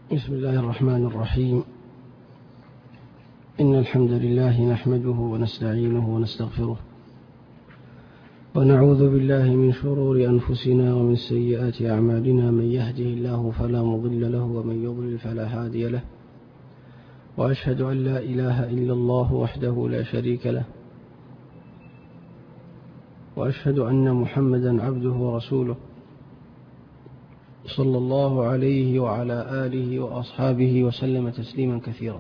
بسم الله الرحمن الرحيم. إن الحمد لله نحمده ونستعينه ونستغفره ونعوذ بالله من شرور أنفسنا ومن سيئات أعمالنا. من يهده الله فلا مضل له ومن يضلل فلا هادي له، وأشهد أن لا إله إلا الله وحده لا شريك له، وأشهد أن محمدا عبده ورسوله صلى الله عليه وعلى آله وأصحابه وسلم تسليما كثيرا.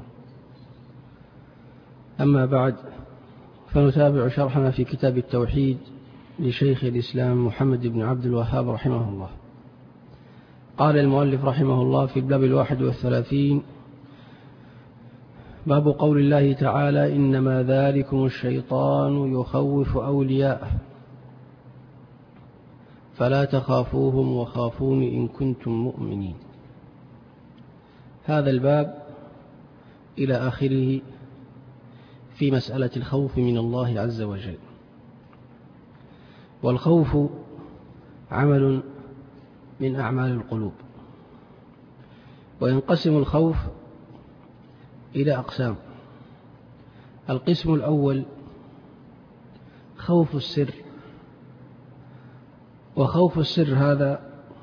أما بعد، فنتابع شرحنا في كتاب التوحيد لشيخ الإسلام محمد بن عبد الوهاب رحمه الله. قال المؤلف رحمه الله في الباب 31: باب قول الله تعالى: إنما ذلكم الشيطان يخوف أولياءه فلا تخافوهم وخافون إن كنتم مؤمنين. هذا الباب إلى آخره في مسألة الخوف من الله عز وجل. والخوف عمل من أعمال القلوب، وينقسم الخوف إلى أقسام. القسم الأول خوف السر، وخوف السر هذا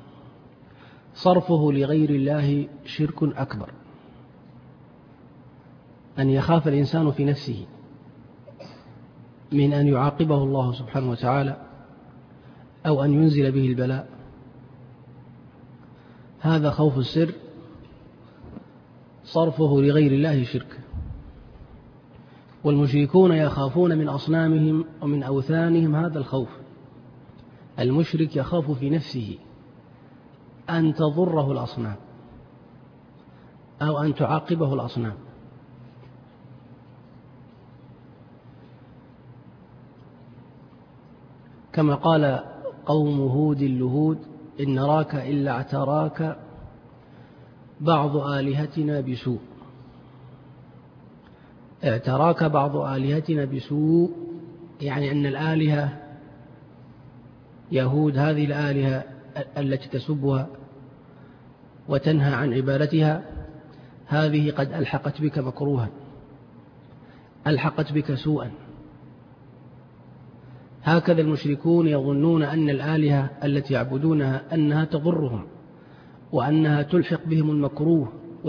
صرفه لغير الله شرك أكبر، أن يخاف الإنسان في نفسه من أن يعاقبه الله سبحانه وتعالى أو أن ينزل به البلاء. هذا خوف السر، صرفه لغير الله شرك. والمشركون يخافون من أصنامهم ومن أوثانهم هذا الخوف. المشرك يخاف في نفسه أن تضره الأصنام أو أن تعاقبه الأصنام. كما قال قوم هود اللهود: إن نراك إلا اعتراك بعض آلهتنا بسوء. اعتراك بعض آلهتنا بسوء يعني أن الآلهة يهود، هذه الآلهة التي تسبها وتنهى عن عبادتها، هذه قد ألحقت بك مكروها، ألحقت بك سوءا. هكذا المشركون يظنون أن الآلهة التي يعبدونها أنها تضرهم وأنها تلحق بهم المكروه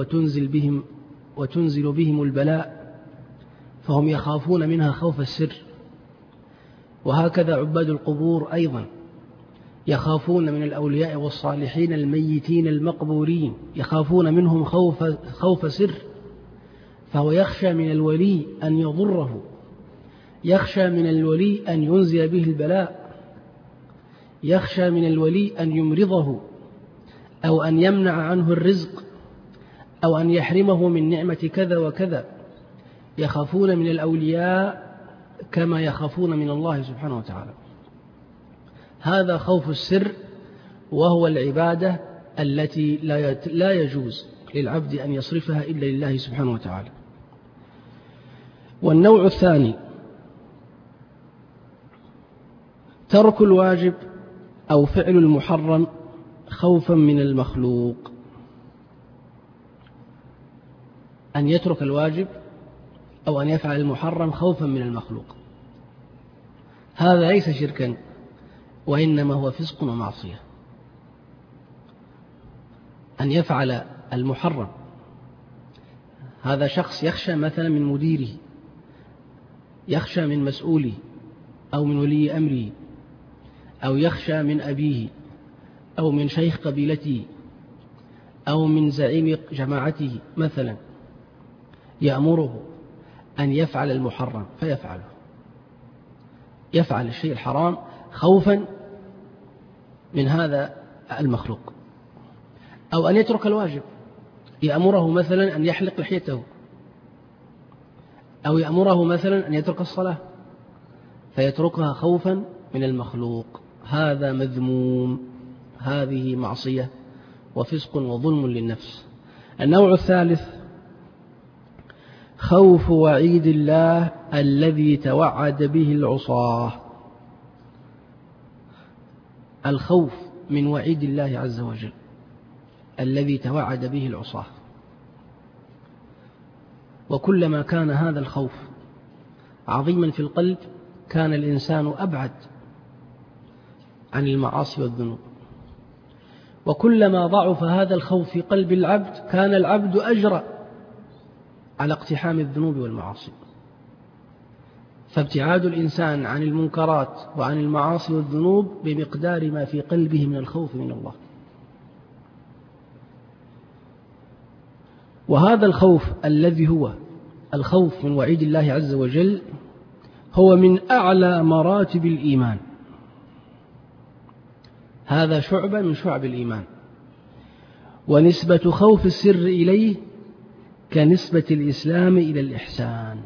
وتنزل بهم البلاء، فهم يخافون منها خوف السر. وهكذا عباد القبور أيضا يخافون من الأولياء والصالحين الميتين المقبورين، يخافون منهم خوف سر، فهو يخشى من الولي أن يضره، يخشى من الولي أن ينزل به البلاء، يخشى من الولي أن يمرضه أو أن يمنع عنه الرزق أو أن يحرمه من نعمة كذا وكذا. يخافون من الأولياء كما يخافون من الله سبحانه وتعالى. هذا خوف السر، وهو العبادة التي لا يجوز للعبد أن يصرفها إلا لله سبحانه وتعالى. والنوع الثاني ترك الواجب أو فعل المحرم خوفا من المخلوق. أن يترك الواجب أو أن يفعل المحرم خوفا من المخلوق، هذا ليس شركا، وإنما هو فسق ومعصية. أن يفعل المحرم، هذا شخص يخشى مثلا من مديره، يخشى من مسؤوله أو من ولي أمره، أو يخشى من أبيه أو من شيخ قبيلته أو من زعيم جماعته مثلا، يأمره أن يفعل المحرم فيفعله، يفعل الشيء الحرام خوفا من هذا المخلوق. أو أن يترك الواجب، يأمره مثلا أن يحلق لحيته، أو يأمره مثلا أن يترك الصلاة فيتركها خوفا من المخلوق. هذا مذموم، هذه معصية وفسق وظلم للنفس. النوع الثالث خوف وعيد الله الذي توعد به العصاة. الخوف من وعيد الله عز وجل الذي توعد به العصاة. وكلما كان هذا الخوف عظيما في القلب كان الإنسان أبعد عن المعاصي والذنوب، وكلما ضعف هذا الخوف في قلب العبد كان العبد أجرأ على اقتحام الذنوب والمعاصي. فابتعاد الإنسان عن المنكرات وعن المعاصي والذنوب بمقدار ما في قلبه من الخوف من الله. وهذا الخوف الذي هو الخوف من وعيد الله عز وجل هو من أعلى مراتب الإيمان، هذا شعبة من شعب الإيمان، ونسبة خوف السر إليه كنسبة الإسلام إلى الإحسان.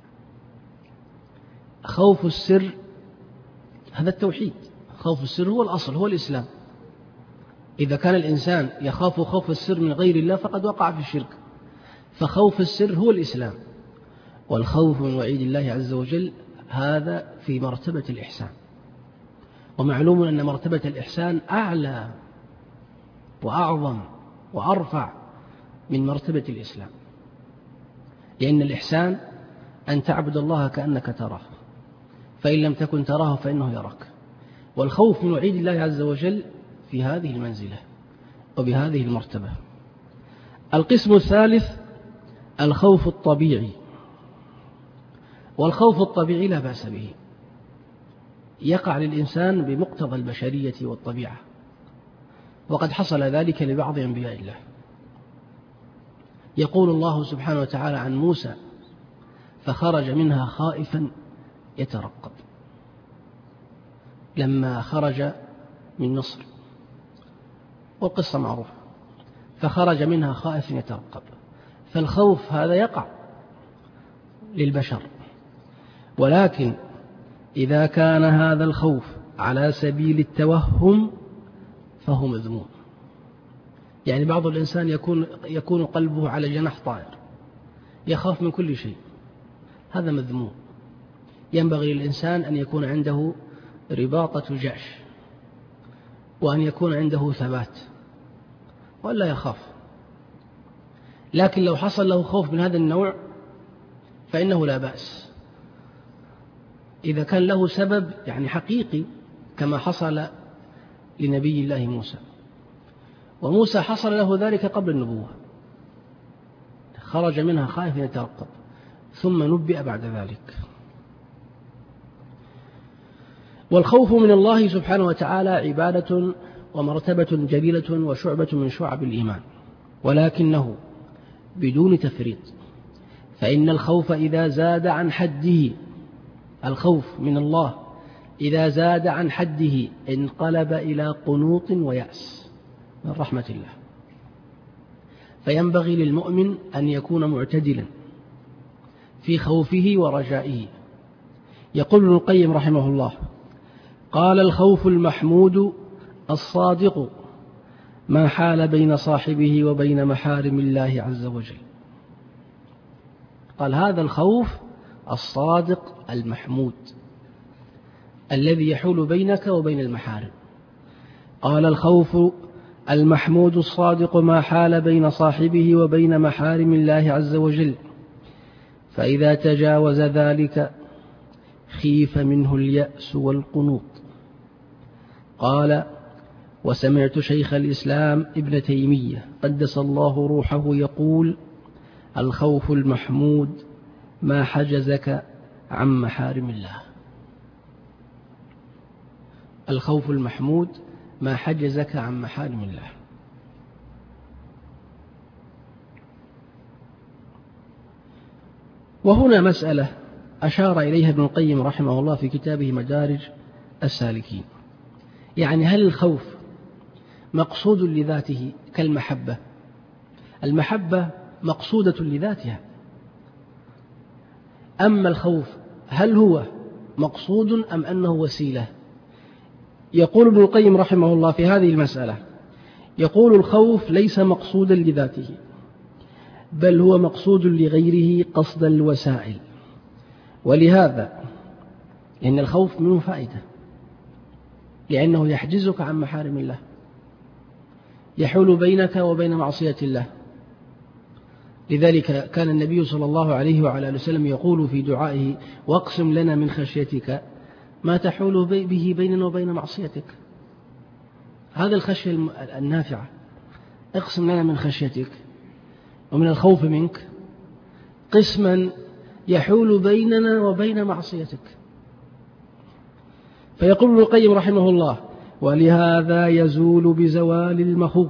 خوف السر هذا التوحيد، خوف السر هو الأصل، هو الإسلام. إذا كان الإنسان يخاف خوف السر من غير الله فقد وقع في الشرك، فخوف السر هو الإسلام، والخوف من وعيد الله عز وجل هذا في مرتبة الإحسان. ومعلوم أن مرتبة الإحسان أعلى وأعظم وأرفع من مرتبة الإسلام، لأن الإحسان أن تعبد الله كأنك تراه، فإن لم تكن تراه فإنه يراك. والخوف من وعيد الله عز وجل في هذه المنزلة وبهذه المرتبة. القسم الثالث الخوف الطبيعي، والخوف الطبيعي لا بأس به، يقع للإنسان بمقتضى البشرية والطبيعة، وقد حصل ذلك لبعض أنبياء الله. يقول الله سبحانه وتعالى عن موسى: فخرج منها خائفا يترقب، لما خرج من مصر، والقصة معروفة، فخرج منها خائفا يترقب. فالخوف هذا يقع للبشر، ولكن إذا كان هذا الخوف على سبيل التوهم فهو مذموم. يعني بعض الإنسان يكون قلبه على جناح طائر، يخاف من كل شيء، هذا مذموم. ينبغي للإنسان أن يكون عنده رباطة جأش، وأن يكون عنده ثبات، ولا يخاف. لكن لو حصل له خوف من هذا النوع فإنه لا بأس، إذا كان له سبب يعني حقيقي، كما حصل لنبي الله موسى. وموسى حصل له ذلك قبل النبوة، خرج منها خائفا يترقب، ثم نبئ بعد ذلك. والخوف من الله سبحانه وتعالى عبادة ومرتبة جليلة وشعبة من شعب الإيمان، ولكنه بدون تفريط، فإن الخوف إذا زاد عن حده، الخوف من الله إذا زاد عن حده انقلب إلى قنوط ويأس من رحمة الله. فينبغي للمؤمن أن يكون معتدلا في خوفه ورجائه. يقول ابن القيم رحمه الله: قال: الخوف المحمود الصادق ما حال بين صاحبه وبين محارم الله عز وجل. قال: هذا الخوف الصادق المحمود الذي يحول بينك وبين المحارم. قال: الخوف المحمود الصادق ما حال بين صاحبه وبين محارم الله عز وجل، فإذا تجاوز ذلك خيف منه اليأس والقنوط. قال: وسمعت شيخ الإسلام ابن تيمية قدس الله روحه يقول: الخوف المحمود ما حجزك عن محارم الله. الخوف المحمود ما حجزك عن محارم الله. وهنا مسألة أشار إليها ابن القيم رحمه الله في كتابه مدارج السالكين، يعني هل الخوف مقصود لذاته كالمحبة؟ المحبة مقصودة لذاتها، أما الخوف هل هو مقصود أم أنه وسيلة؟ يقول ابن القيم رحمه الله في هذه المسألة، يقول: الخوف ليس مقصودا لذاته، بل هو مقصود لغيره قصد الوسائل. ولهذا إن الخوف منه فائدة، لأنه يحجزك عن محارم الله، يحول بينك وبين معصية الله. لذلك كان النبي صلى الله عليه وعلى آله وسلم يقول في دعائه: واقسم لنا من خشيتك ما تحول به بيننا وبين معصيتك. هذا الخشية النافعة، اقسم لنا من خشيتك ومن الخوف منك قسما يحول بيننا وبين معصيتك. فيقول ابن القيم رحمه الله: ولهذا يزول بزوال المخوف،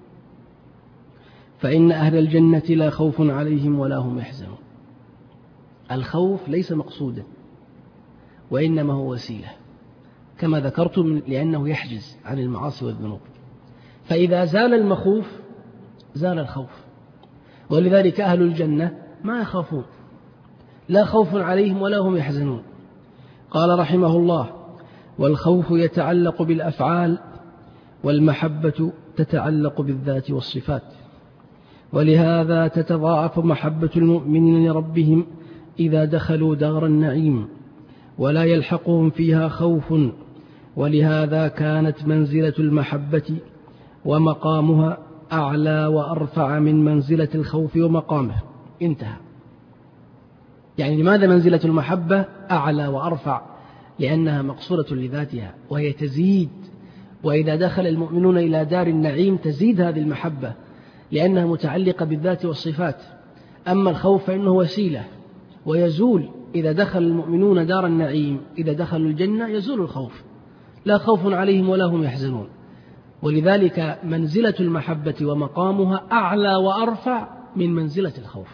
فإن أهل الجنة لا خوف عليهم ولا هم يحزنون. الخوف ليس مقصودا، وإنما هو وسيلة كما ذكرتم، لأنه يحجز عن المعاصي والذنوب. فإذا زال المخوف زال الخوف، ولذلك أهل الجنة ما يخافون، لا خوف عليهم ولا هم يحزنون. قال رحمه الله: والخوف يتعلق بالأفعال، والمحبة تتعلق بالذات والصفات، ولهذا تتضاعف محبة المؤمنين لربهم إذا دخلوا دار النعيم، ولا يلحقهم فيها خوف، ولهذا كانت منزلة المحبة ومقامها أعلى وأرفع من منزلة الخوف ومقامه. انتهى. يعني لماذا منزلة المحبة أعلى وأرفع؟ لأنها مقصورة لذاتها وهي تزيد، وإذا دخل المؤمنون إلى دار النعيم تزيد هذه المحبة لأنها متعلقة بالذات والصفات. أما الخوف فإنه وسيلة ويزول إذا دخل المؤمنون دار النعيم، إذا دخلوا الجنة يزول الخوف، لا خوف عليهم ولا هم يحزنون. ولذلك منزلة المحبة ومقامها أعلى وأرفع من منزلة الخوف.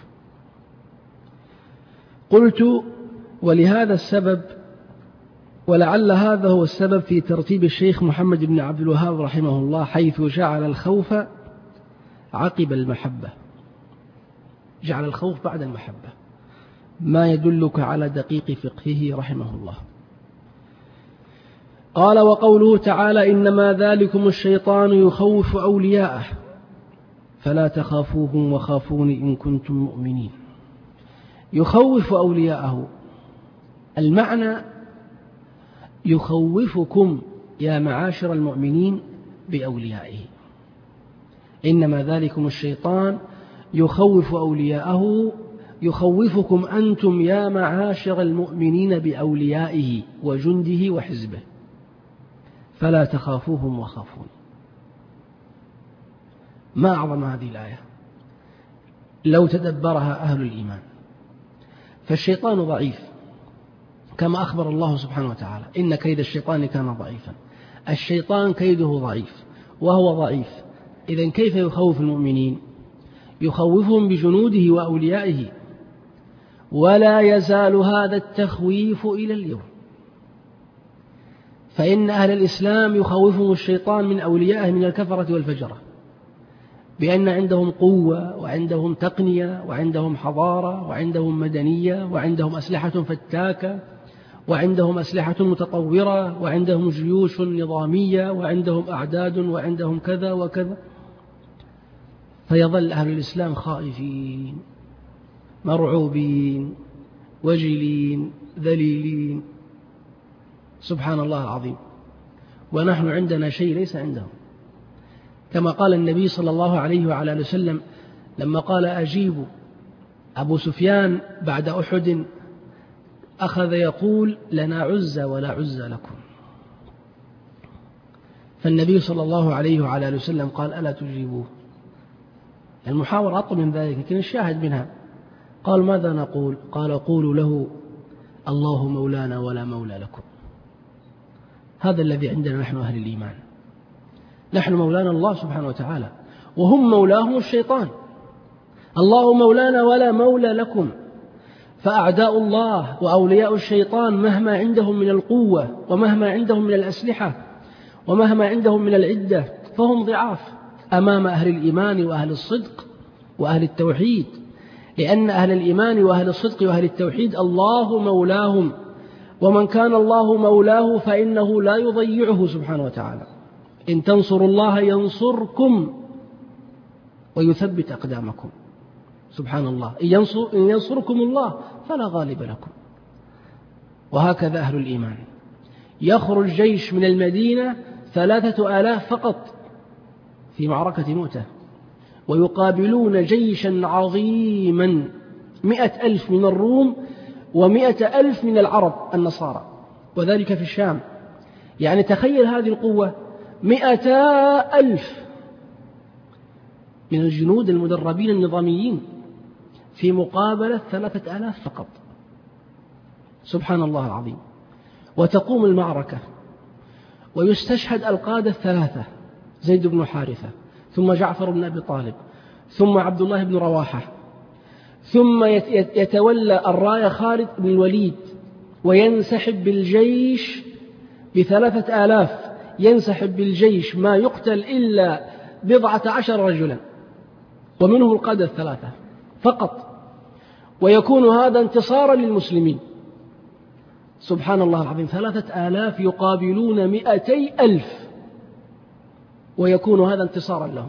قلت: ولهذا السبب، ولعل هذا هو السبب في ترتيب الشيخ محمد بن عبد الوهاب رحمه الله، حيث جعل الخوف عقب المحبة، جعل الخوف بعد المحبة، ما يدلك على دقيق فقهه رحمه الله. قال: وقوله تعالى: إنما ذلكم الشيطان يخوف أولياءه فلا تخافوهم وخافون إن كنتم مؤمنين. يخوف أولياءه، المعنى يخوفكم يا معاشر المؤمنين بأوليائه. إنما ذلكم الشيطان يخوف أولياءه، يخوفكم أنتم يا معاشر المؤمنين بأوليائه وجنده وحزبه، فلا تخافوهم وخافون. ما أعظم هذه الآية لو تدبرها أهل الإيمان. فالشيطان ضعيف كما أخبر الله سبحانه وتعالى: إن كيد الشيطان كان ضعيفا. الشيطان كيده ضعيف وهو ضعيف، إذن كيف يخوف المؤمنين؟ يخوفهم بجنوده وأوليائه، ولا يزال هذا التخويف إلى اليوم. فإن أهل الإسلام يخوفهم الشيطان من أوليائه من الكفرة والفجرة، بأن عندهم قوة وعندهم تقنية وعندهم حضارة وعندهم مدنية وعندهم أسلحة فتاكة وعندهم أسلحة متطورة وعندهم جيوش نظامية وعندهم أعداد وعندهم كذا وكذا. فيظل أهل الإسلام خائفين مرعوبين وجلين ذليلين، سبحان الله العظيم. ونحن عندنا شيء ليس عندهم، كما قال النبي صلى الله عليه وعلى آله وسلم لما قال: أجيبوا. أبو سفيان بعد أحد أخذ يقول: لنا عزى ولا عزى لكم. فالنبي صلى الله عليه وعلى آله وسلم قال: ألا تجيبوه؟ المحاورة أطول من ذلك، لكن الشاهد منها قال: ماذا نقول؟ قال: قولوا له: الله مولانا ولا مولى لكم. هذا الذي عندنا نحن أهل الإيمان. نحن مولانا الله سبحانه وتعالى، وهم مولاهم الشيطان. الله مولانا ولا مولى لكم. فأعداء الله وأولياء الشيطان مهما عندهم من القوة ومهما عندهم من الأسلحة ومهما عندهم من العدة فهم ضعاف أمام أهل الإيمان وأهل الصدق وأهل التوحيد، لأن أهل الإيمان وأهل الصدق وأهل التوحيد الله مولاهم، ومن كان الله مولاه فإنه لا يضيعه سبحانه وتعالى. إن تنصروا الله ينصركم ويثبت أقدامكم. سبحان الله. إن ينصركم الله فلا غالب لكم. وهكذا أهل الإيمان. يخرج جيش من المدينة 3000 فقط في معركة مؤتة، ويقابلون جيشا عظيما 100,000 من الروم و100,000 من العرب النصارى، وذلك في الشام. يعني تخيل هذه القوة، 200,000 من الجنود المدربين النظاميين في مقابلة 3,000 فقط. سبحان الله العظيم. وتقوم المعركة ويستشهد القادة الثلاثة، زيد بن حارثة، ثم جعفر بن أبي طالب، ثم عبد الله بن رواحة، ثم يتولى الراية خالد بن الوليد وينسحب بالجيش ب3,000. ينسحب بالجيش ما يقتل إلا 12 رجلا ومنهم القادة الثلاثة فقط، ويكون هذا انتصارا للمسلمين. سبحان الله العظيم. 3,000 يقابلون 200,000 ويكون هذا انتصارا لهم،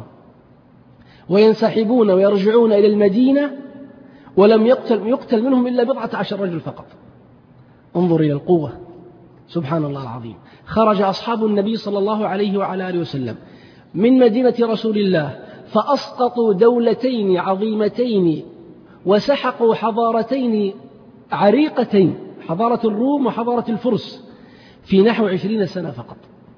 وينسحبون ويرجعون إلى المدينة ولم يقتل منهم إلا 12 رجل فقط. انظر إلى القوة. سبحان الله العظيم. خرج أصحاب النبي صلى الله عليه وعلى آله وسلم من مدينة رسول الله فأسقطوا دولتين عظيمتين وسحقوا حضارتين عريقتين، حضارة الروم وحضارة الفرس، في نحو 20 سنة فقط.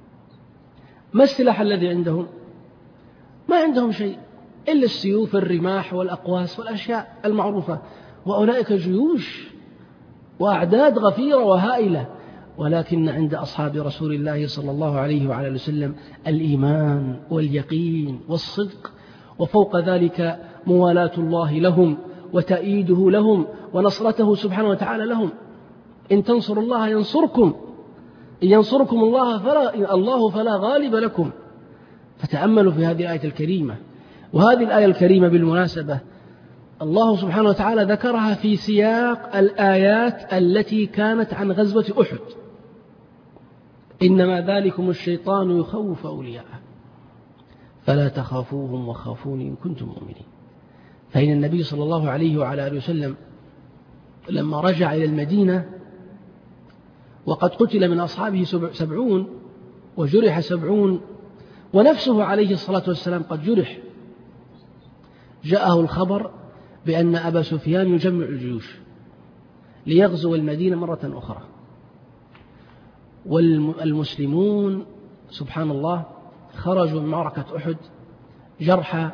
ما السلاح الذي عندهم؟ ما عندهم شيء إلا السيوف، الرماح والأقواس والأشياء المعروفة، وأولئك جيوش وأعداد غفيرة وهائلة. ولكن عند أصحاب رسول الله صلى الله عليه وعلى وسلم الإيمان واليقين والصدق، وفوق ذلك موالاة الله لهم وتأييده لهم ونصرته سبحانه وتعالى لهم. إن تنصروا الله ينصركم، إن ينصركم الله فلا غالب لكم. فتأملوا في هذه الآية الكريمة. وهذه الآية الكريمة بالمناسبة الله سبحانه وتعالى ذكرها في سياق الآيات التي كانت عن غزوة أحد. إنما ذلكم الشيطان يخوف أولياءه فلا تخافوهم وخافوني إن كنتم مؤمنين. فإن النبي صلى الله عليه وعلى آله وسلم لما رجع إلى المدينة وقد قتل من أصحابه 70 وجرح 70 ونفسه عليه الصلاة والسلام قد جرح، جاءه الخبر بأن أبا سفيان يجمع الجيوش ليغزو المدينة مرة أخرى، والمسلمون سبحان الله خرجوا من معركة أحد جرحى،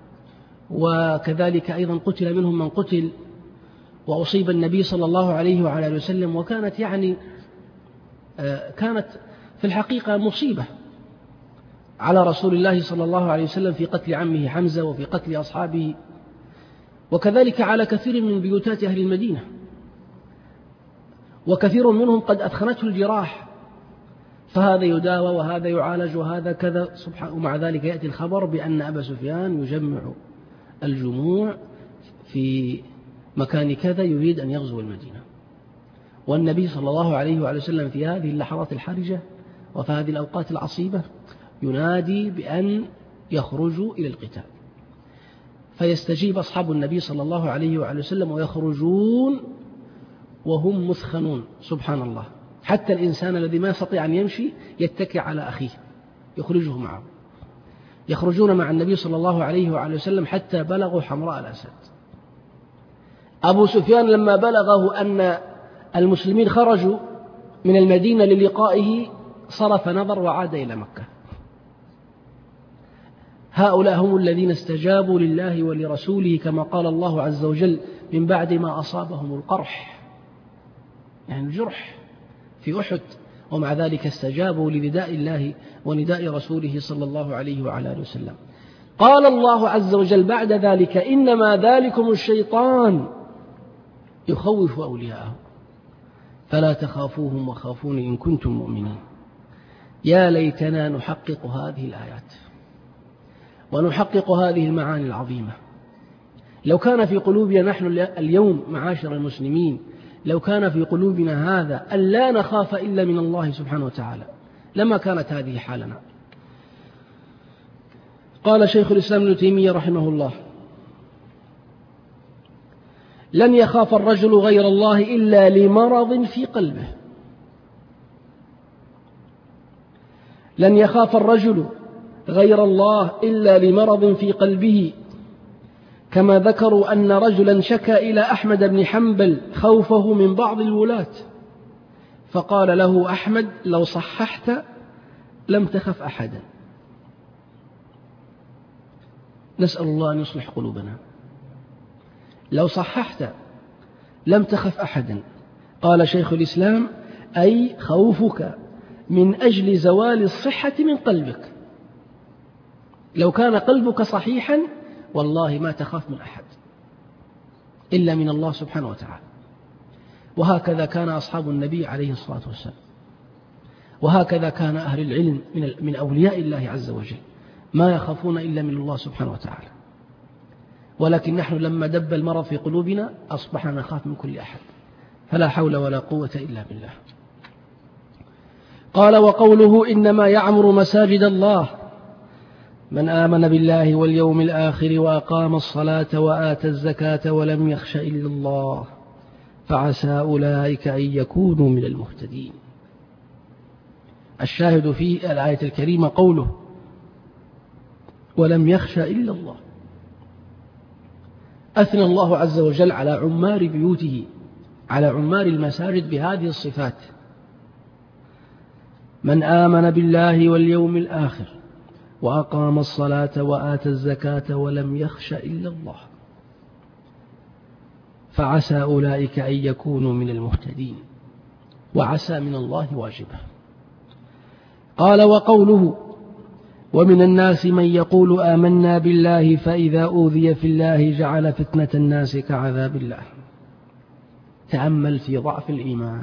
وكذلك أيضا قتل منهم من قتل، وأصيب النبي صلى الله عليه وعلى آله وسلم. وكانت كانت في الحقيقة مصيبة على رسول الله صلى الله عليه وسلم في قتل عمه حمزة وفي قتل أصحابه، وكذلك على كثير من بيوتات أهل المدينة، وكثير منهم قد أثخنته الجراح، فهذا يداوى وهذا يعالج وهذا كذا ومع ذلك يأتي الخبر بأن أبا سفيان يجمع الجموع في مكان كذا يريد أن يغزو المدينة. والنبي صلى الله عليه وعلى وسلم في هذه اللحظات الحرجة وفي هذه الأوقات العصيبة ينادي بأن يخرجوا إلى القتال، فيستجيب أصحاب النبي صلى الله عليه وعلى وسلم ويخرجون وهم مثخنون. سبحان الله. حتى الإنسان الذي ما يستطيع أن يمشي يتكئ على أخيه يخرجه معه. يخرجون مع النبي صلى الله عليه وعلى وسلم حتى بلغوا حمراء الأسد. أبو سفيان لما بلغه أن المسلمين خرجوا من المدينة للقائه صرف نظر وعاد إلى مكة. هؤلاء هم الذين استجابوا لله ولرسوله كما قال الله عز وجل من بعد ما أصابهم القرح، يعني الجرح في أحد، ومع ذلك استجابوا لنداء الله ونداء رسوله صلى الله عليه وعلى آله وسلم. قال الله عز وجل بعد ذلك إنما ذلكم الشيطان يخوف أولياءه فلا تخافوهم وخافوني إن كنتم مؤمنين. يا ليتنا نحقق هذه الآيات ونحقق هذه المعاني العظيمة. لو كان في قلوبنا نحن اليوم معاشر المسلمين، لو كان في قلوبنا هذا أن لا نخاف إلا من الله سبحانه وتعالى لما كانت هذه حالنا. قال شيخ الإسلام ابن تيمية رحمه الله: لن يخاف الرجل غير الله إلا لمرض في قلبه. لن يخاف الرجل غير الله إلا لمرض في قلبه كما ذكروا أن رجلا شكى إلى أحمد بن حنبل خوفه من بعض الولاة، فقال له أحمد: لو صححت لم تخف أحدا. نسأل الله أن يصلح قلوبنا. لو صححت لم تخف أحدا، قال شيخ الإسلام: أي خوفك من أجل زوال الصحة من قلبك. لو كان قلبك صحيحا والله ما تخاف من أحد إلا من الله سبحانه وتعالى. وهكذا كان أصحاب النبي عليه الصلاة والسلام، وهكذا كان أهل العلم من أولياء الله عز وجل، ما يخافون إلا من الله سبحانه وتعالى. ولكن نحن لما دب المرض في قلوبنا أصبحنا نخاف من كل أحد، فلا حول ولا قوة إلا بالله. قال: وقوله: إنما يعمر مساجد الله من آمن بالله واليوم الآخر وأقام الصلاة وآتى الزكاة ولم يخش إلا الله فعسى أولئك أن يكونوا من المهتدين. الشاهد في الآية الكريمة قوله: ولم يخش إلا الله. أثنى الله عز وجل على عمار بيوته، على عمار المساجد بهذه الصفات: من آمن بالله واليوم الآخر وأقام الصلاة وآتى الزكاة ولم يخش إلا الله فعسى أولئك أن يكونوا من المهتدين. وعسى من الله واجبة. قال: وقوله: ومن الناس من يقول آمنا بالله فإذا أوذي في الله جعل فتنة الناس كعذاب الله. تأمل في ضعف الإيمان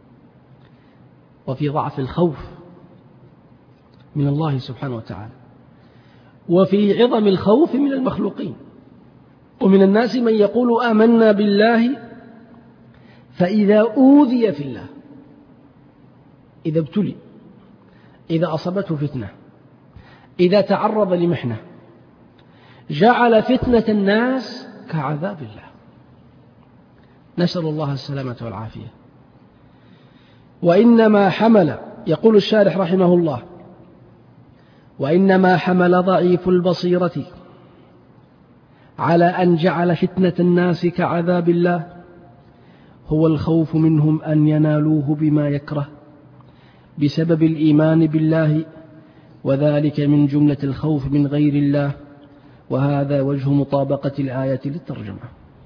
وفي ضعف الخوف من الله سبحانه وتعالى، وفي عظم الخوف من المخلوقين. ومن الناس من يقول آمنا بالله فإذا أوذي في الله، إذا ابتلي، إذا أصابته فتنة، إذا تعرض لمحنة، جعل فتنة الناس كعذاب الله. نسأل الله السلامة والعافية. وإنما حمل، يقول الشارح رحمه الله: وإنما حمل ضعيف البصيرة على أن جعل فتنة الناس كعذاب الله هو الخوف منهم أن ينالوه بما يكره بسبب الإيمان بالله، وذلك من جملة الخوف من غير الله، وهذا وجه مطابقة الآية للترجمة.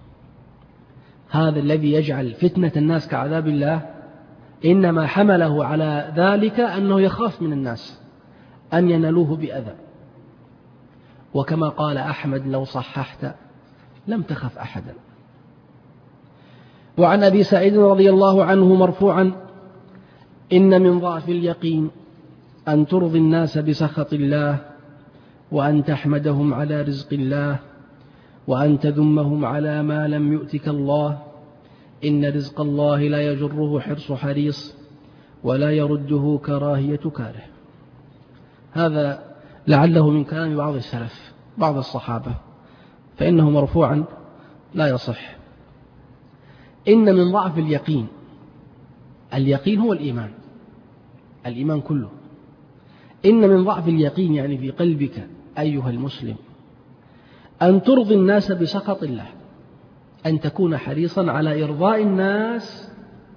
هذا الذي يجعل فتنة الناس كعذاب الله إنما حمله على ذلك أنه يخاف من الناس أن ينالوه بأذى. وكما قال أحمد: لو صححت لم تخف أحدا. وعن أبي سعيد رضي الله عنه مرفوعا: إن من ضعف اليقين أن ترضي الناس بسخط الله، وأن تحمدهم على رزق الله، وأن تذمهم على ما لم يؤتك الله. إن رزق الله لا يجره حرص حريص ولا يرده كراهية كاره. هذا لعله من كلام بعض السلف، بعض الصحابة، فإنه مرفوعا لا يصح. إن من ضعف اليقين، اليقين هو الإيمان، الإيمان كله. إن من ضعف اليقين يعني في قلبك أيها المسلم أن ترضي الناس بسخط الله، أن تكون حريصا على إرضاء الناس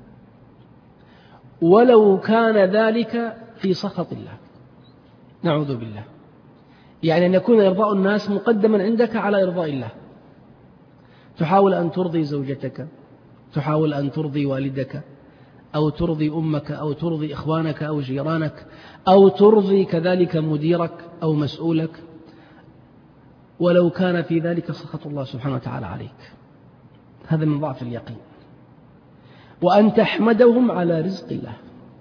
ولو كان ذلك في سخط الله. نعوذ بالله. يعني أن يكون إرضاء الناس مقدما عندك على إرضاء الله. تحاول أن ترضي زوجتك، تحاول أن ترضي والدك، أو ترضي أمك، أو ترضي إخوانك أو جيرانك، أو ترضي كذلك مديرك أو مسؤولك، ولو كان في ذلك سخط الله سبحانه وتعالى عليك. هذا من ضعف اليقين. وأن تحمدهم على رزق الله.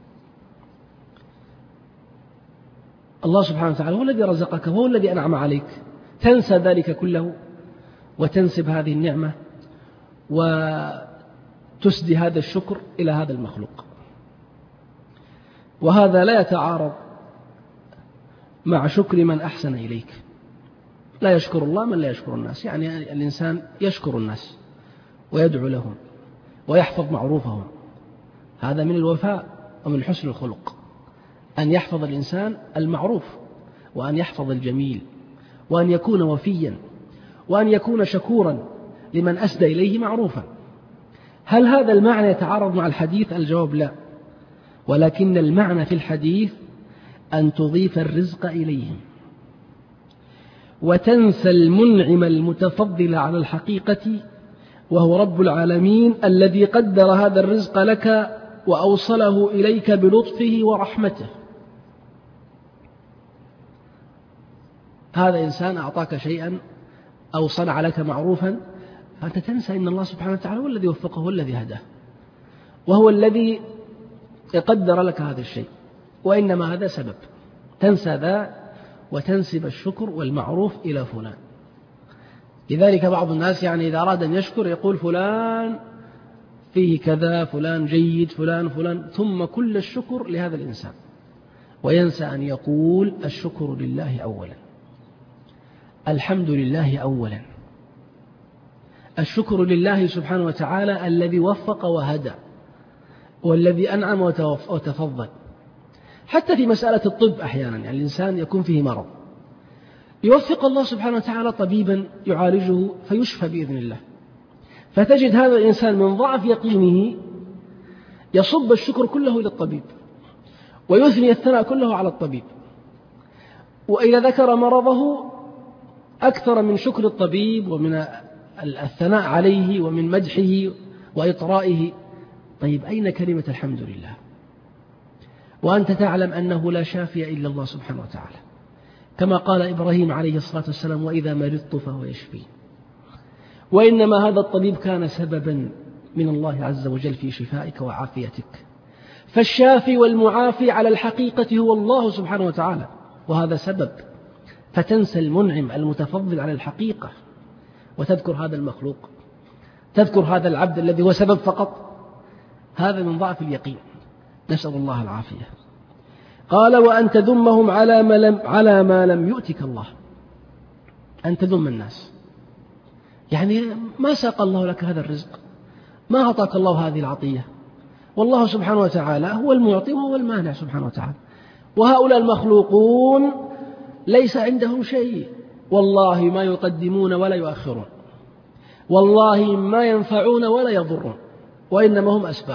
الله سبحانه وتعالى هو الذي رزقك، هو الذي أنعم عليك، تنسى ذلك كله وتنسب هذه النعمة وتسدي هذا الشكر إلى هذا المخلوق. وهذا لا يتعارض مع شكر من أحسن إليك. لا يشكر الله من لا يشكر الناس. يعني الإنسان يشكر الناس ويدعو لهم ويحفظ معروفهم. هذا من الوفاء ومن حسن الخلق، أن يحفظ الإنسان المعروف، وأن يحفظ الجميل، وأن يكون وفيا، وأن يكون شكورا لمن أسدى إليه معروفا. هل هذا المعنى يتعارض مع الحديث؟ الجواب لا، ولكن المعنى في الحديث أن تضيف الرزق إليهم وتنسى المنعم المتفضل على الحقيقة، وهو رب العالمين الذي قدر هذا الرزق لك وأوصله إليك بلطفه ورحمته. هذا إنسان أعطاك شيئا أو صنع لك معروفا، فأنت تنسى أن الله سبحانه وتعالى هو الذي وفقه والذي هداه، وهو الذي يقدر لك هذا الشيء، وإنما هذا سبب. تنسى ذا وتنسب الشكر والمعروف إلى فلان. لذلك بعض الناس إذا أراد أن يشكر يقول فلان فيه كذا، فلان جيد، فلان، ثم كل الشكر لهذا الإنسان، وينسى أن يقول الشكر لله أولا، الحمد لله أولا. الشكر لله سبحانه وتعالى الذي وفق وهدى، والذي أنعم وتفضل. حتى في مسألة الطب أحيانا الإنسان يكون فيه مرض، يوفق الله سبحانه وتعالى طبيبا يعالجه فيشفى بإذن الله، فتجد هذا الإنسان من ضعف يقينه يصب الشكر كله إلى الطبيب، ويثني الثناء كله على الطبيب، وإذا ذكر مرضه أكثر من شكر الطبيب ومن الثناء عليه ومن مدحه وإطرائه. طيب أين كلمة الحمد لله؟ وأنت تعلم أنه لا شافي إلا الله سبحانه وتعالى، كما قال إبراهيم عليه الصلاة والسلام: وإذا مرضت فهو يشفين. وإنما هذا الطبيب كان سببا من الله عز وجل في شفائك وعافيتك. فالشافي والمعافي على الحقيقة هو الله سبحانه وتعالى، وهذا سبب. فتنسى المنعم المتفضل على الحقيقة وتذكر هذا المخلوق، تذكر هذا العبد الذي هو سبب فقط. هذا من ضعف اليقين، نسأل الله العافية. قال: وأن تذمهم على ما لم يؤتك الله. أن تذم الناس، ما ساق الله لك هذا الرزق، ما أعطاك الله هذه العطية، والله سبحانه وتعالى هو المعطي وهو المانع سبحانه وتعالى. وهؤلاء المخلوقون ليس عندهم شيء، والله ما يقدمون ولا يؤخرون، والله ما ينفعون ولا يضرون، وإنما هم أسباب.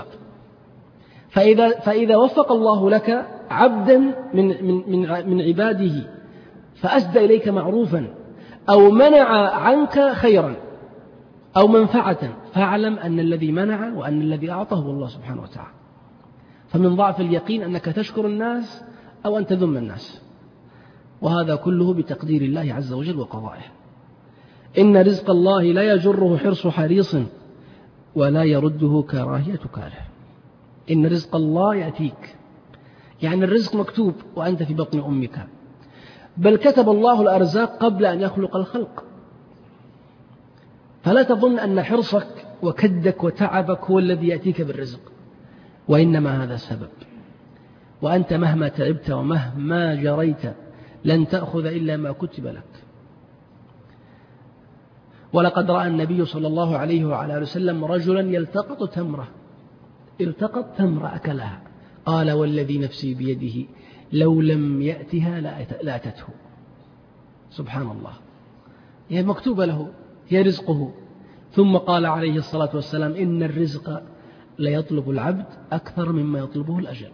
فإذا وفق الله لك عبدا من عباده فأسدى إليك معروفا أو منع عنك خيرا أو منفعة، فاعلم أن الذي منع وأن الذي أعطاه هو الله سبحانه وتعالى. فمن ضعف اليقين أنك تشكر الناس أو أن تذم الناس، وهذا كله بتقدير الله عز وجل وقضائه. إن رزق الله لا يجره حرص حريص ولا يرده كراهية كاره. إن رزق الله يأتيك، الرزق مكتوب وأنت في بطن أمك، بل كتب الله الأرزاق قبل أن يخلق الخلق. فلا تظن أن حرصك وكدك وتعبك هو الذي يأتيك بالرزق، وإنما هذا سبب. وأنت مهما تعبت ومهما جريت لن تأخذ إلا ما كتب لك. ولقد رأى النبي صلى الله عليه وعلى آله وسلم رجلا يلتقط تمرة أكلها، قال: والذي نفسي بيده لو لم يأتها لأتته. سبحان الله، هي مكتوبة له، هي رزقه. ثم قال عليه الصلاة والسلام: إن الرزق ليطلب العبد أكثر مما يطلبه الأجل.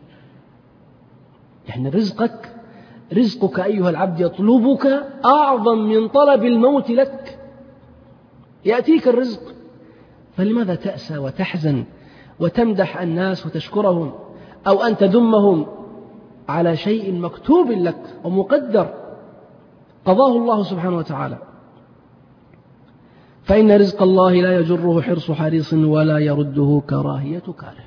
رزقك أيها العبد يطلبك أعظم من طلب الموت لك. يأتيك الرزق، فلماذا تأسى وتحزن وتمدح الناس وتشكرهم أو أن تذمهم على شيء مكتوب لك ومقدر قضاه الله سبحانه وتعالى؟ فإن رزق الله لا يجره حرص حريص ولا يرده كراهية كاره.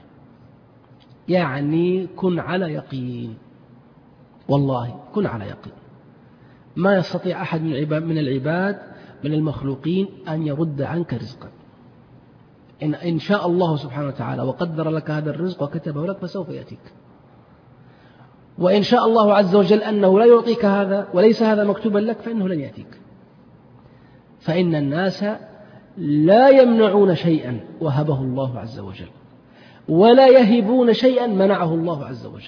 كن على يقين، والله كن على يقين. ما يستطيع أحد من العباد من المخلوقين أن يرد عنك رزقا. إن شاء الله سبحانه وتعالى وقدر لك هذا الرزق وكتبه لك فسوف يأتيك، وإن شاء الله عز وجل أنه لا يعطيك هذا وليس هذا مكتوبا لك فإنه لن يأتيك. فإن الناس لا يمنعون شيئا وهبه الله عز وجل، ولا يهبون شيئا منعه الله عز وجل.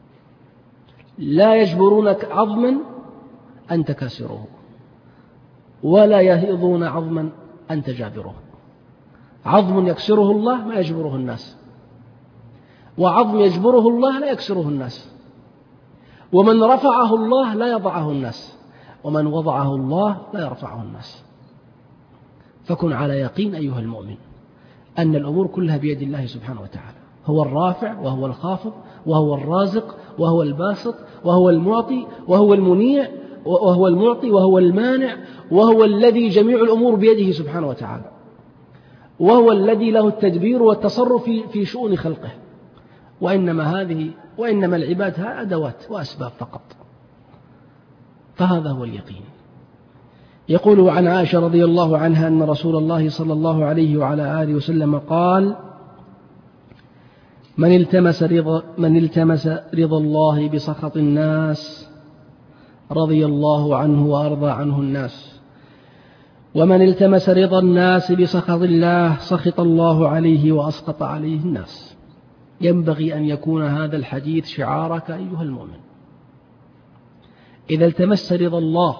لا يجبرونك عظما أنت كاسره، ولا يهضون عظما أنت جابره. عظم يكسره الله ما يجبره الناس، وعظم يجبره الله لا يكسره الناس. ومن رفعه الله لا يضعه الناس، ومن وضعه الله لا يرفعه الناس. فكن على يقين أيها المؤمن أن الأمور كلها بيد الله سبحانه وتعالى. هو الرافع وهو الخافض وهو الرازق وهو الباسط وهو المعطي وهو المنيع وهو المعطي وهو المانع، وهو الذي جميع الأمور بيده سبحانه وتعالى، وهو الذي له التدبير والتصرف في شؤون خلقه. وإنما العباد أدوات وأسباب فقط. فهذا هو اليقين. يقول عن عائشة رضي الله عنها أن رسول الله صلى الله عليه وعلى آله وسلم قال: من التمس رضا الله بسخط الناس رضي الله عنه وأرضى عنه الناس، ومن التمس رضا الناس بسخط الله سخط الله عليه وأسخط عليه الناس. ينبغي أن يكون هذا الحديث شعارك أيها المؤمن. إذا التمست رضا الله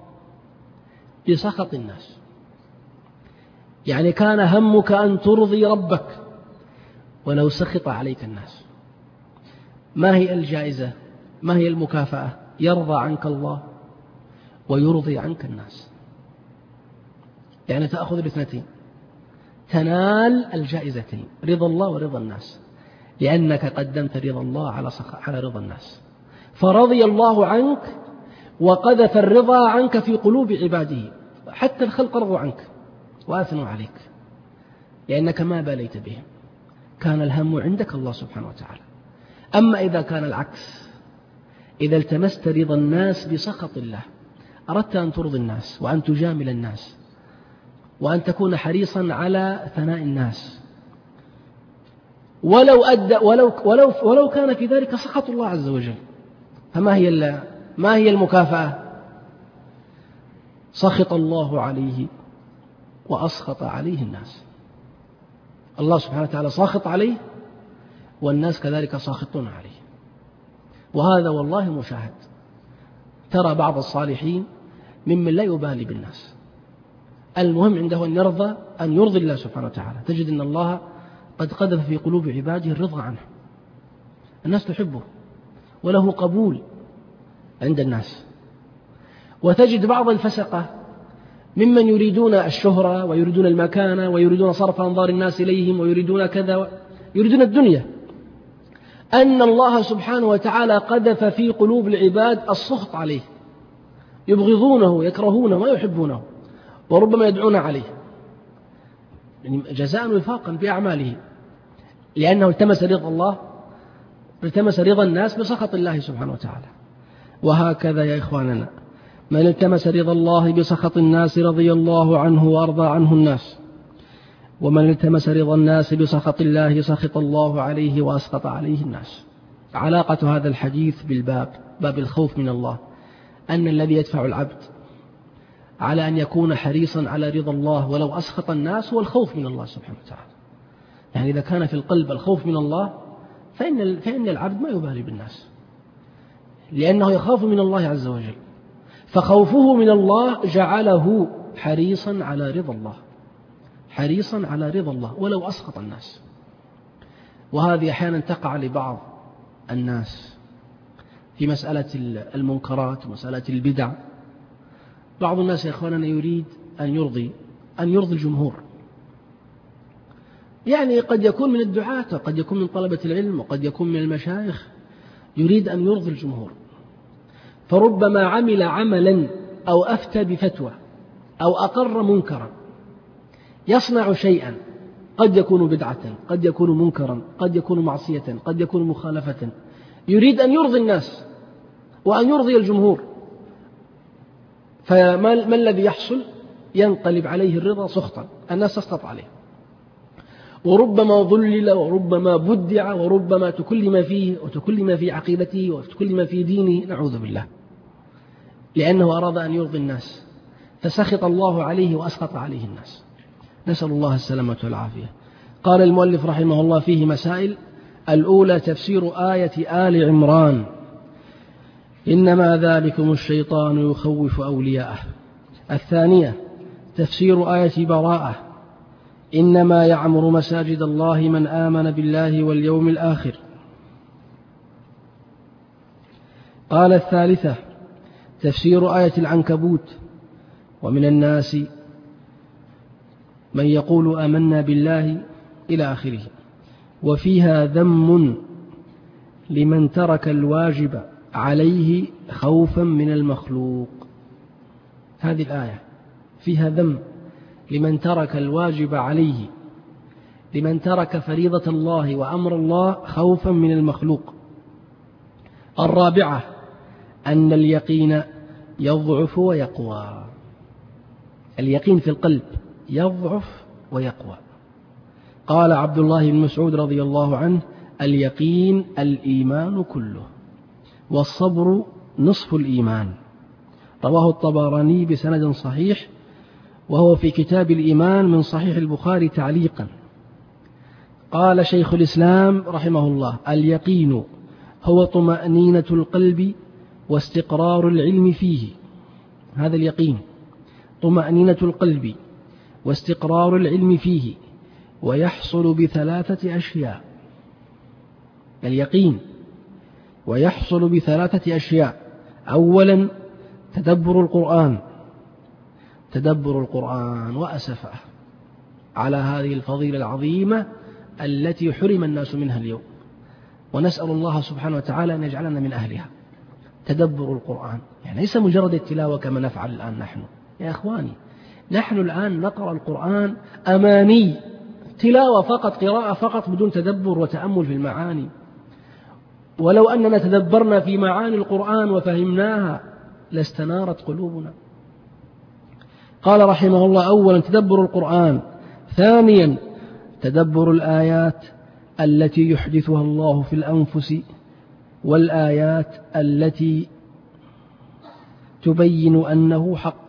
بسخط الناس، يعني كان همك أن ترضي ربك ولو سخط عليك الناس، ما هي الجائزة؟ ما هي المكافأة؟ يرضى عنك الله ويرضي عنك الناس. يعني تأخذ الاثنتين، تنال الجائزتين، رضا الله ورضا الناس، لأنك قدمت رضا الله على رضا الناس. فرضي الله عنك وقذف الرضا عنك في قلوب عباده، حتى الخلق رضوا عنك وأثنوا عليك، لأنك ما باليت بهم، كان الهم عندك الله سبحانه وتعالى. أما إذا كان العكس، إذا التمست رضا الناس بسخط الله، أردت أن ترضي الناس وأن تجامل الناس وأن تكون حريصا على ثناء الناس، ولو كان في ذلك سخط الله عز وجل، فما هي المكافأة؟ سخط الله عليه وأسخط عليه الناس. الله سبحانه وتعالى ساخط عليه والناس كذلك ساخطون عليه، وهذا والله مشاهد. ترى بعض الصالحين ممن لا يبالي بالناس، المهم عنده أن يرضي الله سبحانه وتعالى. تجد أن الله قد قذف في قلوب عباده الرضا عنه، الناس تحبه وله قبول عند الناس. وتجد بعض الفسقة ممن يريدون الشهرة ويريدون المكانة ويريدون صرف أنظار الناس إليهم ويريدون كذا، يريدون الدنيا، أن الله سبحانه وتعالى قذف في قلوب العباد السخط عليه، يبغضونه يكرهونه ما يحبونه، وربما يدعون عليه، يعني جزاء وفاقا بأعماله، لأنه التمس رضا الناس بسخط الله سبحانه وتعالى. وهكذا يا إخواننا، من التمس رضا الله بسخط الناس رضي الله عنه وأرضى عنه الناس، ومن التمس رضا الناس بسخط الله سخط الله عليه وأسخط عليه الناس. علاقة هذا الحديث باب الخوف من الله، أن الذي يدفع العبد على أن يكون حريصا على رضا الله ولو أسخط الناس هو الخوف من الله سبحانه وتعالى. يعني إذا كان في القلب الخوف من الله فإن العبد ما يبالي بالناس، لأنه يخاف من الله عز وجل، فخوفه من الله جعله حريصا على رضا الله ولو أسخط الناس. وهذه أحيانا تقع لبعض الناس في مسألة المنكرات ومسألة البدع. بعض الناس يا إخواننا يريد أن يرضي الجمهور، يعني قد يكون من الدعاة وقد يكون من طلبة العلم وقد يكون من المشايخ، يريد أن يرضي الجمهور، فربما عمل عملا أو أفتى بفتوى أو أقر منكرا، يصنع شيئا قد يكون بدعة قد يكون منكرا قد يكون معصية قد يكون مخالفة، يريد أن يرضي الناس وأن يرضي الجمهور، فما الذي يحصل؟ ينقلب عليه الرضا سخطا، الناس تسخط عليه، وربما ضلل وربما بدع وربما تكلم فيه وتكلم في عقيدته وتكلم في دينه، نعوذ بالله، لأنه أراد أن يرضي الناس فسخط الله عليه وأسخط عليه الناس. نسأل الله السلامة والعافية. قال المؤلف رحمه الله فيه مسائل. الأولى تفسير آية آل عمران: إنما ذلكم الشيطان يخوف أولياءه. الثانية تفسير آية براءة: إنما يعمر مساجد الله من آمن بالله واليوم الآخر. قال الثالثة تفسير آية العنكبوت: ومن الناس من يقول آمنا بالله إلى آخره، وفيها ذم لمن ترك الواجب عليه خوفا من المخلوق. هذه الآية فيها ذم لمن ترك الواجب عليه، لمن ترك فريضة الله وأمر الله خوفا من المخلوق. الرابعة أن اليقين يضعف ويقوى. اليقين في القلب يضعف ويقوى. قال عبد الله بن مسعود رضي الله عنه: اليقين الإيمان كله، والصبر نصف الإيمان. رواه الطبراني بسند صحيح، وهو في كتاب الإيمان من صحيح البخاري تعليقا. قال شيخ الإسلام رحمه الله: اليقين هو طمأنينة القلب واستقرار العلم فيه. هذا اليقين طمأنينة القلب واستقرار العلم فيه، ويحصل بثلاثة أشياء. اليقين ويحصل بثلاثة أشياء: أولا تدبر القرآن. تدبر القرآن، وأسفه على هذه الفضيلة العظيمة التي حرم الناس منها اليوم، ونسأل الله سبحانه وتعالى أن يجعلنا من أهلها. تدبر القرآن يعني ليس مجرد التلاوة كما نفعل الآن نحن. يا إخواني، نحن الآن نقرأ القرآن أماني، تلاوة فقط، قراءة فقط، بدون تدبر وتأمل في المعاني. ولو أننا تدبرنا في معاني القرآن وفهمناها لاستنارت قلوبنا. قال رحمه الله: أولا تدبر القرآن. ثانيا تدبر الآيات التي يحدثها الله في الأنفس، والآيات التي تبين أنه حق.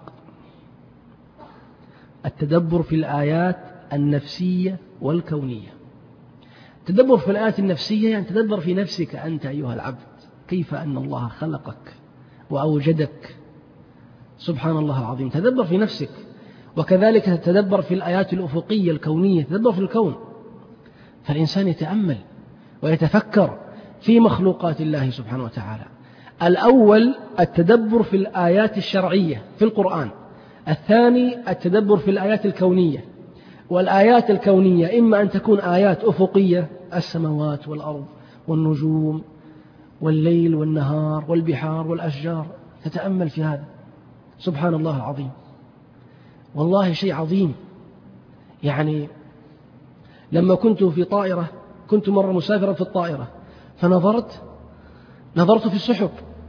التدبر في الآيات النفسية والكونية. تدبر في الآيات النفسية يعني تدبر في نفسك أنت أيها العبد، كيف أن الله خلقك وأوجدك، سبحان الله العظيم. تدبر في نفسك. وكذلك تتدبر في الآيات الأفقية الكونية، تدبر في الكون. فالإنسان يتأمل ويتفكر في مخلوقات الله سبحانه وتعالى. الأول التدبر في الآيات الشرعية في القرآن. الثاني التدبر في الآيات الكونية. والآيات الكونية إما أن تكون آيات أفقية: السماوات والأرض والنجوم والليل والنهار والبحار والأشجار. تتأمل في هذا، سبحان الله العظيم، والله شيء عظيم. يعني لما كنت في طائرة، كنت مرة مسافرا في الطائرة، فنظرت في السحب،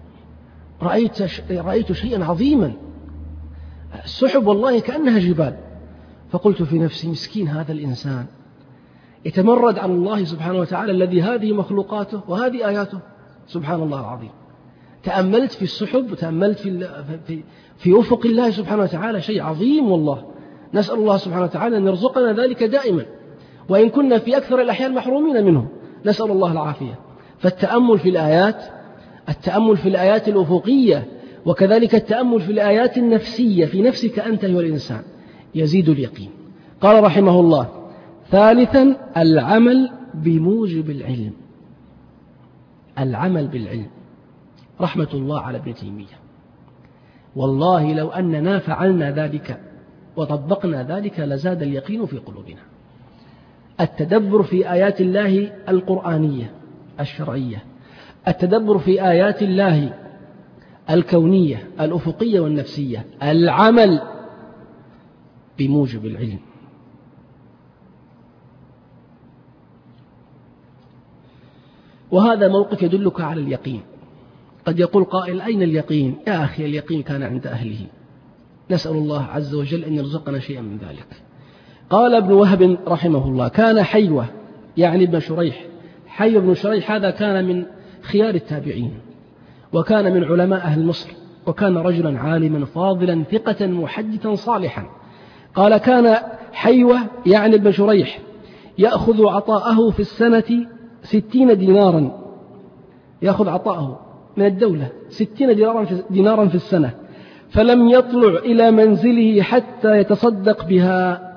رأيت شيئا عظيما. السحب والله كأنها جبال. فقلت في نفسي: مسكين هذا الإنسان يتمرد على الله سبحانه وتعالى الذي هذه مخلوقاته وهذه آياته، سبحان الله العظيم. تأملت في السحب وتأملت في أفق الله سبحانه وتعالى، شيء عظيم والله. نسأل الله سبحانه وتعالى أن يرزقنا ذلك دائما، وإن كنا في أكثر الأحيان محرومين منه، نسأل الله العافية. فالتأمل في الآيات، التأمل في الآيات الأفقية، وكذلك التأمل في الآيات النفسية في نفسك أنت أيها الإنسان، يزيد اليقين. قال رحمه الله: ثالثا العمل بموجب العلم. العمل بالعلم، رحمة الله على ابن تيمية. والله لو أننا فعلنا ذلك وطبقنا ذلك لزاد اليقين في قلوبنا. التدبر في آيات الله القرآنية الشرعية، التدبر في آيات الله الكونية الأفقية والنفسية، العمل بموجب العلم. وهذا موقف يدلك على اليقين. قد يقول قائل: أين اليقين؟ يا أخي، اليقين كان عند أهله. نسأل الله عز وجل أن يرزقنا شيئا من ذلك. قال ابن وهب رحمه الله: كان حيوة يعني ابن شريح، حيوة بن شريح هذا كان من خيار التابعين، وكان من علماء أهل مصر، وكان رجلا عالما فاضلا ثقة محدثا صالحا. قال: كان حيوة يعني ابن شريح يأخذ عطاءه في السنة 60 دينارا، يأخذ عطاءه من الدولة 60 دينارا في السنة، فلم يطلع إلى منزله حتى يتصدق بها،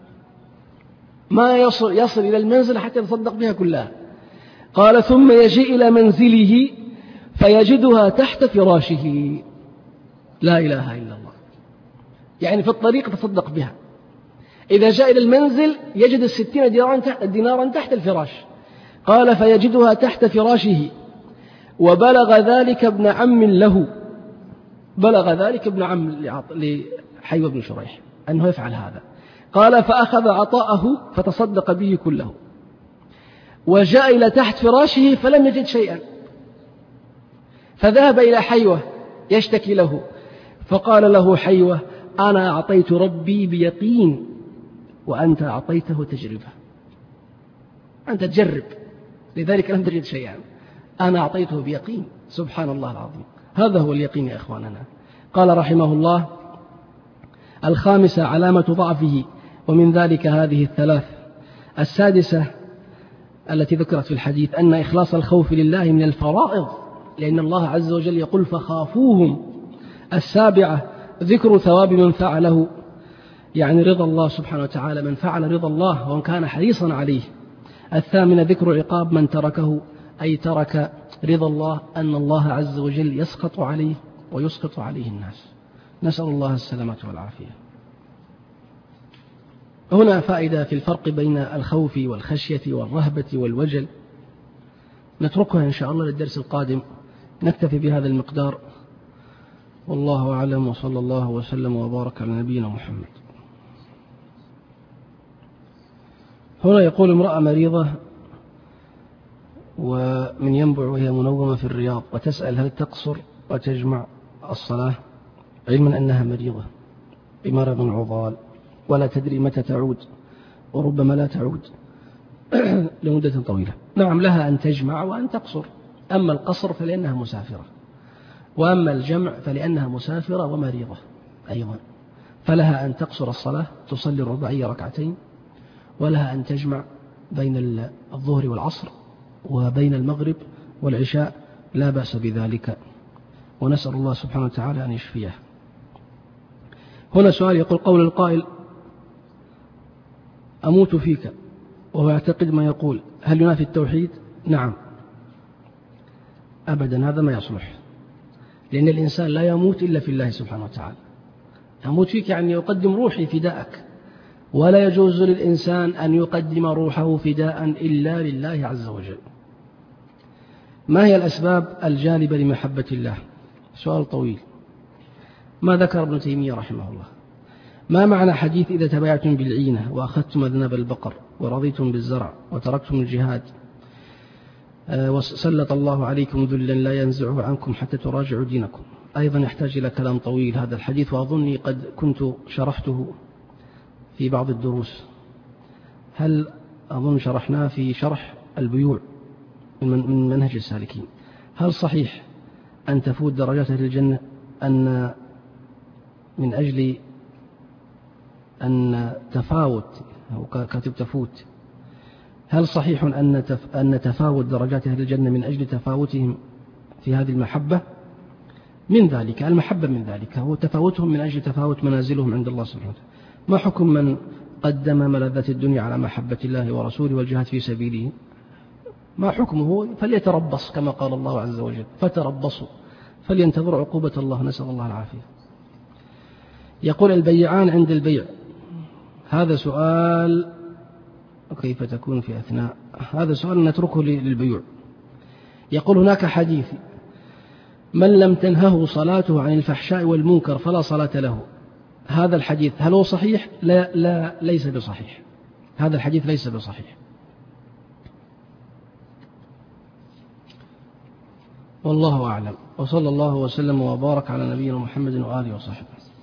ما يصل إلى المنزل حتى يتصدق بها كلها. قال ثم يجيء إلى منزله فيجدها تحت فراشه. لا إله إلا الله. يعني في الطريق تصدق بها. إذا جاء إلى المنزل يجد 60 دينارا تحت الفراش. قال فيجدها تحت فراشه. وبلغ ذلك ابن عم له، بلغ ذلك ابن عم لحيوة بن شريح أنه يفعل هذا. قال فأخذ عطاءه فتصدق به كله، وجاء إلى تحت فراشه فلم يجد شيئا، فذهب إلى حيوة يشتكي له، فقال له حيوة أنا أعطيت ربي بيقين وأنت أعطيته تجربة، أنت تجرب لذلك لم تجد شيئا، أنا أعطيته بيقين. سبحان الله العظيم. هذا هو اليقين يا إخواننا. قال رحمه الله: الخامسة علامة ضعفه، ومن ذلك هذه الثلاث. السادسة التي ذكرت في الحديث أن إخلاص الخوف لله من الفرائض، لأن الله عز وجل يقول فخافوهم. السابعة ذكر ثواب من فعله، يعني رضا الله سبحانه وتعالى، من فعل رضا الله ومن كان حريصا عليه. الثامنة ذكر عقاب من تركه، أي ترك رضا الله، أن الله عز وجل يسخط عليه ويسخط عليه الناس. نسأل الله السلامة والعافية. هنا فائدة في الفرق بين الخوف والخشية والرهبة والوجل، نتركها إن شاء الله للدرس القادم. نكتفي بهذا المقدار، والله أعلم، وصلى الله وسلم وبارك على نبينا محمد. هنا يقول: امرأة مريضة ومن ينبع وهي منومة في الرياض، وتسأل هل تقصر وتجمع الصلاة، علما أنها مريضة بمرض عضال ولا تدري متى تعود، وربما لا تعود لمدة طويلة. نعم، لها أن تجمع وأن تقصر. أما القصر فلأنها مسافرة، وأما الجمع فلأنها مسافرة ومريضة أيضا، فلها أن تقصر الصلاة، تصلي الرباعية ركعتين، ولها أن تجمع بين الظهر والعصر وبين المغرب والعشاء، لا بأس بذلك، ونسأل الله سبحانه وتعالى أن يشفيه. هنا سؤال يقول: قول القائل أموت فيك وهو يعتقد ما يقول، هل ينافي التوحيد؟ نعم، أبدا، هذا ما يصلح، لأن الإنسان لا يموت إلا في الله سبحانه وتعالى. أموت فيك يعني يقدم روحي فداءك، ولا يجوز للإنسان أن يقدم روحه فداء إلا لله عز وجل. ما هي الأسباب الجالبة لمحبة الله؟ سؤال طويل. ما ذكر ابن تيمية رحمه الله: ما معنى حديث إذا تبايعتم بالعينة وأخذتم أذناب البقر ورضيتم بالزرع وتركتم الجهاد وسلط الله عليكم ذلا لا ينزعه عنكم حتى تراجعوا دينكم؟ أيضا يحتاج إلى كلام طويل هذا الحديث، وأظني قد كنت شرحته في بعض الدروس. هل أظن شرحناه في شرح البيوع من منهج السالكين. هل صحيح أن تفوت درجات أهل الجنة، أن من أجل أن تفاوت أو كاتب تفوت، هل صحيح أن تفاوت درجات أهل الجنة من أجل تفاوتهم في هذه المحبة؟ من ذلك المحبة، من ذلك هو تفاوتهم من أجل تفاوت منازلهم عند الله سبحانه وتعالى. ما حكم من قدم ملذات الدنيا على محبة الله ورسوله والجهاد في سبيله؟ ما حكمه؟ فليتربص كما قال الله عز وجل: فتربصوا فلينتظروا عقوبة الله، نسأل الله العافية. يقول: البيعان عند البيع، هذا سؤال، وكيف تكون في أثناء هذا سؤال نتركه للبيوع. يقول: هناك حديث: من لم تنهه صلاته عن الفحشاء والمنكر فلا صلاة له. هذا الحديث هل هو صحيح؟ لا، ليس بصحيح. هذا الحديث ليس بصحيح. والله أعلم، وصلى الله وسلم وبارك على نبينا محمد وآله وصحبه.